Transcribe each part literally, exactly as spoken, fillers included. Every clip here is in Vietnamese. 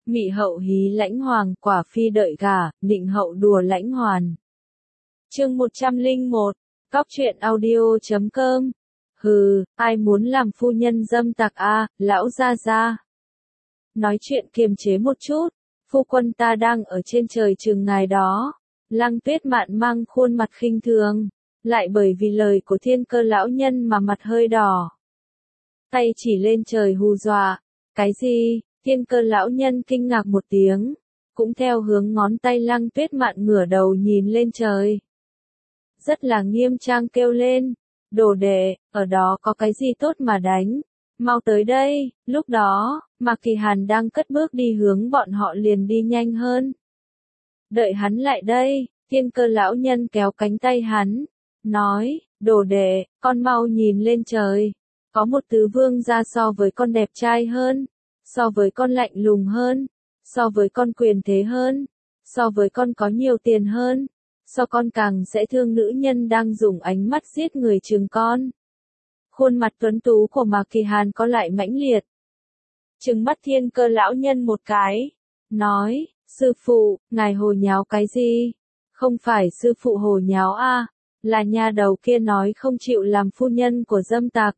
Mị hậu hí lãnh hoàng, quả phi đợi gả, nịnh hậu đùa lãnh hoàn. Chương một trăm lẻ một, Cóc truyện audio chấm com. Hừ, ai muốn làm phu nhân dâm tặc a, lão gia gia. Nói chuyện kiềm chế một chút, phu quân ta đang ở trên trời chừng ngài đó. Lăng Tuyết Mạn mang khuôn mặt khinh thường, lại bởi vì lời của Thiên Cơ lão nhân mà mặt hơi đỏ. Tay chỉ lên trời hù dọa. Cái gì? Thiên Cơ lão nhân kinh ngạc một tiếng, cũng theo hướng ngón tay Lăng Tuyết Mạn ngửa đầu nhìn lên trời. Rất là nghiêm trang kêu lên, đồ đệ, ở đó có cái gì tốt mà đánh, mau tới đây. Lúc đó, Mạc Kỳ Hàn đang cất bước đi hướng bọn họ liền đi nhanh hơn. Đợi hắn lại đây, Thiên Cơ lão nhân kéo cánh tay hắn, nói, đồ đệ, con mau nhìn lên trời, có một tứ vương gia so với con đẹp trai hơn, so với con lạnh lùng hơn, so với con quyền thế hơn, so với con có nhiều tiền hơn, so con càng sẽ thương nữ nhân đang dùng ánh mắt giết người chừng con. Khuôn mặt tuấn tú của Mạc Kỳ Hàn có lại mãnh liệt. Trừng mắt Thiên Cơ lão nhân một cái, nói, sư phụ, ngài hồ nháo cái gì? Không phải sư phụ hồ nháo a, là nha đầu kia nói không chịu làm phu nhân của dâm tặc.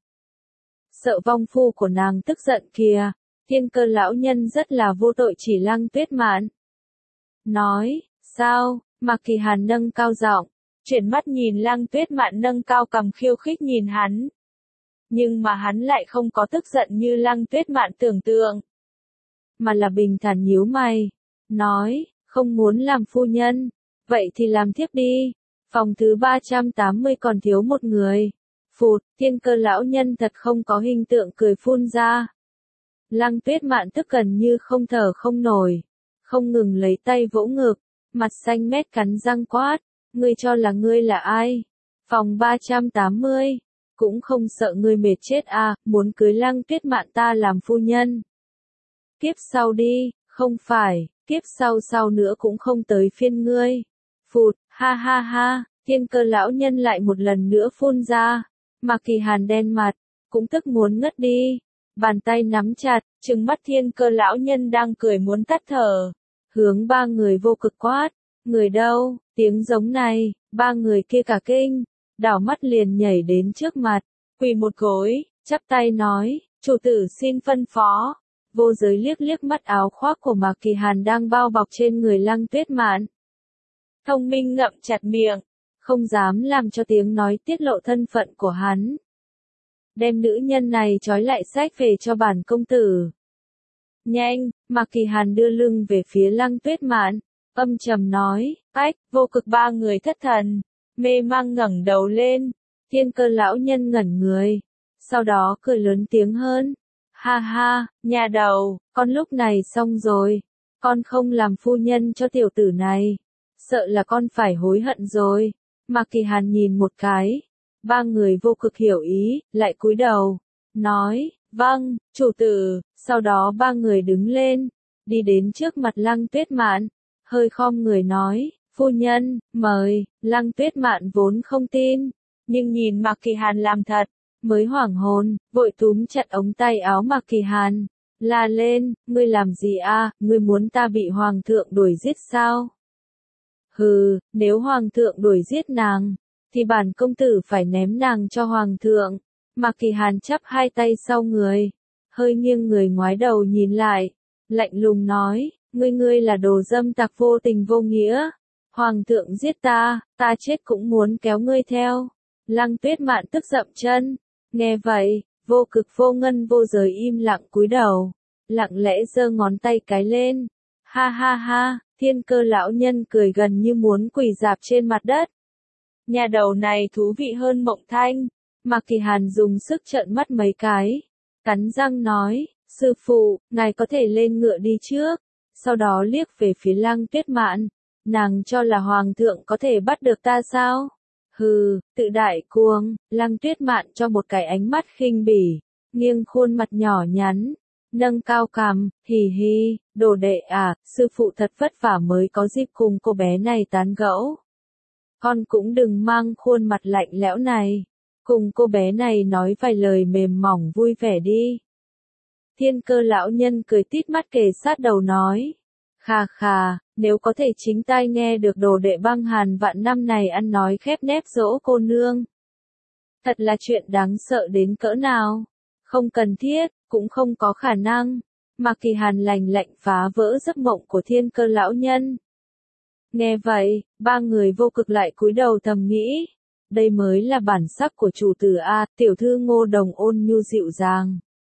Sợ vong phu của nàng tức giận kìa. Thiên Cơ lão nhân rất là vô tội chỉ Lăng Tuyết Mạn. Nói, sao? Mạc Kỳ Hàn nâng cao giọng, chuyển mắt nhìn Lăng Tuyết Mạn nâng cao cằm khiêu khích nhìn hắn. Nhưng mà hắn lại không có tức giận như Lăng Tuyết Mạn tưởng tượng, mà là bình thản nhíu mày, nói, không muốn làm phu nhân, vậy thì làm thiếp đi. Phòng thứ ba trăm tám mươi còn thiếu một người. Phụt, Thiên Cơ lão nhân thật không có hình tượng cười phun ra. Lăng Tuyết Mạn tức gần như không thở không nổi, không ngừng lấy tay vỗ ngực, mặt xanh mét cắn răng quát, ngươi cho là ngươi là ai? Phòng ba trăm tám mươi, cũng không sợ ngươi mệt chết à, muốn cưới Lăng Tuyết Mạn ta làm phu nhân. Kiếp sau đi, không phải, kiếp sau sau nữa cũng không tới phiên ngươi. Phụt, ha ha ha, Thiên Cơ lão nhân lại một lần nữa phun ra. Mạc Kỳ Hàn đen mặt, cũng tức muốn ngất đi. Bàn tay nắm chặt, trừng mắt Thiên Cơ lão nhân đang cười muốn tắt thở. Hướng ba người vô cực quát, người đâu? Tiếng giống này, ba người kia cả kinh, đảo mắt liền nhảy đến trước mặt, quỳ một gối, chắp tay nói, chủ tử xin phân phó. Vô giới liếc liếc mắt áo khoác của Mạc Kỳ Hàn đang bao bọc trên người Lăng Tuyết Mạn. Thông minh ngậm chặt miệng, không dám làm cho tiếng nói tiết lộ thân phận của hắn. Đem nữ nhân này trói lại xách về cho bản công tử. Nhanh, Mạc Kỳ Hàn đưa lưng về phía Lăng Tuyết Mạn, âm trầm nói, ách, vô cực ba người thất thần, mê mang ngẩng đầu lên. Thiên Cơ lão nhân ngẩn người, sau đó cười lớn tiếng hơn. Ha ha, nhà đầu, con lúc này xong rồi, con không làm phu nhân cho tiểu tử này, sợ là con phải hối hận rồi. Mạc Kỳ Hàn nhìn một cái, ba người vô cực hiểu ý, lại cúi đầu, nói, vâng, chủ tử. Sau đó ba người đứng lên, đi đến trước mặt Lăng Tuyết Mạn, hơi khom người nói, phu nhân, mời. Lăng Tuyết Mạn vốn không tin, nhưng nhìn Mạc Kỳ Hàn làm thật, mới hoảng hồn, vội túm chặt ống tay áo Mạc Kỳ Hàn, la lên, ngươi làm gì a? Ngươi muốn ta bị hoàng thượng đuổi giết sao? Hừ, nếu hoàng thượng đuổi giết nàng, thì bản công tử phải ném nàng cho hoàng thượng. Mạc Kỳ Hàn chắp hai tay sau người, hơi nghiêng người ngoái đầu nhìn lại, lạnh lùng nói, ngươi ngươi là đồ dâm tặc vô tình vô nghĩa. Hoàng thượng giết ta, ta chết cũng muốn kéo ngươi theo. Lăng Tuyết Mạn tức dậm chân, nghe vậy, vô cực vô ngân vô giới im lặng cúi đầu, lặng lẽ giơ ngón tay cái lên. Ha ha ha, Thiên Cơ lão nhân cười gần như muốn quỳ rạp trên mặt đất. Nhà đầu này thú vị hơn Mộng Thanh. Mạc Kỳ Hàn dùng sức trợn mắt mấy cái, cắn răng nói, sư phụ, ngài có thể lên ngựa đi trước. Sau đó liếc về phía Lăng Tuyết Mạn, nàng cho là hoàng thượng có thể bắt được ta sao? Hừ, tự đại cuồng. Lăng Tuyết Mạn cho một cái ánh mắt khinh bỉ, nghiêng khuôn mặt nhỏ nhắn, nâng cao cằm, hì hì, đồ đệ à, sư phụ thật vất vả mới có dịp cùng cô bé này tán gẫu. Con cũng đừng mang khuôn mặt lạnh lẽo này, cùng cô bé này nói vài lời mềm mỏng vui vẻ đi. Thiên Cơ lão nhân cười tít mắt kề sát đầu nói. Khà khà, nếu có thể chính tai nghe được đồ đệ băng hàn vạn năm này ăn nói khép nép dỗ cô nương. Thật là chuyện đáng sợ đến cỡ nào. Không cần thiết, cũng không có khả năng. Mạc Kỳ Hàn lành lạnh phá vỡ giấc mộng của Thiên Cơ lão nhân. Nghe vậy, ba người vô cực lại cúi đầu thầm nghĩ. Đây mới là bản sắc của chủ tử A, tiểu thư Ngô Đồng ôn nhu dịu dàng.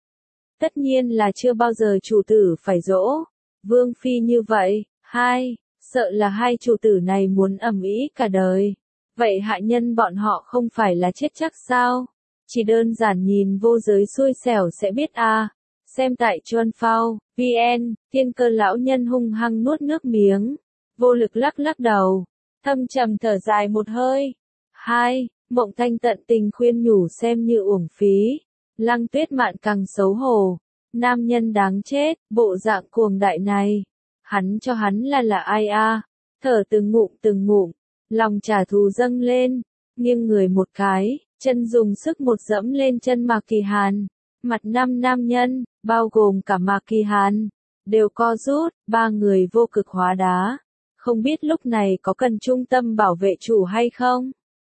Tất nhiên là chưa bao giờ chủ tử phải dỗ. Vương phi như vậy, hai, sợ là hai chủ tử này muốn ầm ĩ cả đời. Vậy hạ nhân bọn họ không phải là chết chắc sao? Chỉ đơn giản nhìn vô giới xui xẻo sẽ biết a. Xem tại Chuan Phao, vn, Thiên Cơ lão nhân hung hăng nuốt nước miếng. Vô lực lắc lắc đầu. Thâm trầm thở dài một hơi. Hai, Mộng Thanh tận tình khuyên nhủ xem như uổng phí. Lăng Tuyết Mạn càng xấu hổ. Nam nhân đáng chết, bộ dạng cuồng đại này. Hắn cho hắn là là ai a? Thở từng ngụm từng ngụm, lòng trả thù dâng lên, nghiêng người một cái, chân dùng sức một dẫm lên chân Mạc Kỳ Hàn. Mặt năm nam nhân, bao gồm cả Mạc Kỳ Hàn, đều co rút, ba người vô cực hóa đá. Không biết lúc này có cần trung tâm bảo vệ chủ hay không?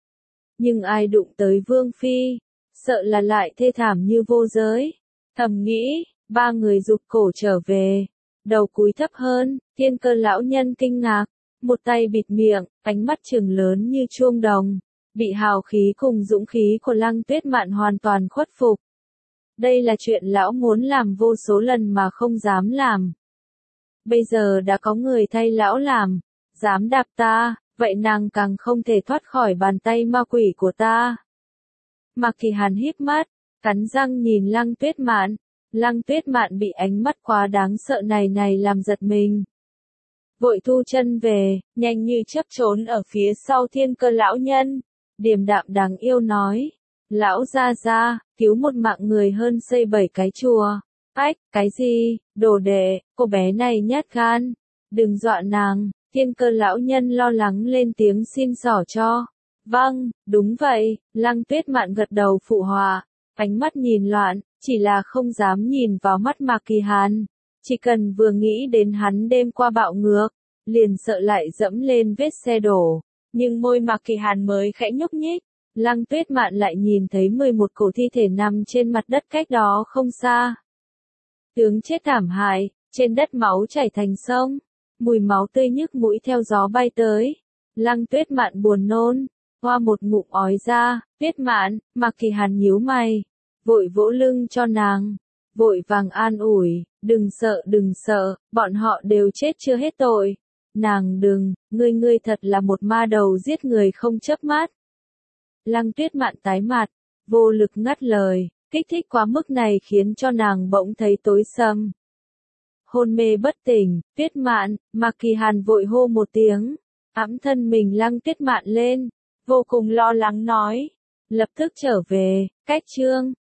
Nhưng ai đụng tới Vương Phi, sợ là lại thê thảm như vô giới. Thầm nghĩ, ba người rụt cổ trở về, đầu cúi thấp hơn, Thiên Cơ lão nhân kinh ngạc, một tay bịt miệng, ánh mắt trừng lớn như chuông đồng, bị hào khí cùng dũng khí của Lăng Tuyết Mạn hoàn toàn khuất phục. Đây là chuyện lão muốn làm vô số lần mà không dám làm. Bây giờ đã có người thay lão làm, dám đạp ta, vậy nàng càng không thể thoát khỏi bàn tay ma quỷ của ta. Mạc Kỳ Hàn híp mắt, cắn răng nhìn Lăng Tuyết Mạn. Lăng Tuyết Mạn bị ánh mắt quá đáng sợ này này làm giật mình. Vội thu chân về, nhanh như chớp trốn ở phía sau Thiên Cơ lão nhân. Điềm đạm đáng yêu nói. Lão gia gia, cứu một mạng người hơn xây bảy cái chùa. Ách, cái gì, đồ đệ, cô bé này nhát gan. Đừng dọa nàng, Thiên Cơ lão nhân lo lắng lên tiếng xin xỏ cho. Vâng, đúng vậy, Lăng Tuyết Mạn gật đầu phụ họa. Ánh mắt nhìn loạn, chỉ là không dám nhìn vào mắt Mạc Kỳ Hàn. Chỉ cần vừa nghĩ đến hắn đêm qua bạo ngược, liền sợ lại dẫm lên vết xe đổ. Nhưng môi Mạc Kỳ Hàn mới khẽ nhúc nhích, Lăng Tuyết Mạn lại nhìn thấy mười một cổ thi thể nằm trên mặt đất cách đó không xa. Tướng chết thảm hại, trên đất máu chảy thành sông, mùi máu tươi nhức mũi theo gió bay tới. Lăng Tuyết Mạn buồn nôn, hoa một ngụm ói ra. Tuyết Mạn, Mạc Kỳ Hàn nhíu mày, vội vỗ lưng cho nàng, vội vàng an ủi, đừng sợ đừng sợ, bọn họ đều chết chưa hết tội. Nàng đừng, ngươi ngươi thật là một ma đầu giết người không chớp mắt. Lăng Tuyết Mạn tái mặt, vô lực ngắt lời, kích thích quá mức này khiến cho nàng bỗng thấy tối sầm. Hôn mê bất tỉnh, Tuyết Mạn, Mạc Kỳ Hàn vội hô một tiếng, ẵm thân mình Lăng Tuyết Mạn lên, vô cùng lo lắng nói, lập tức trở về, cách chương.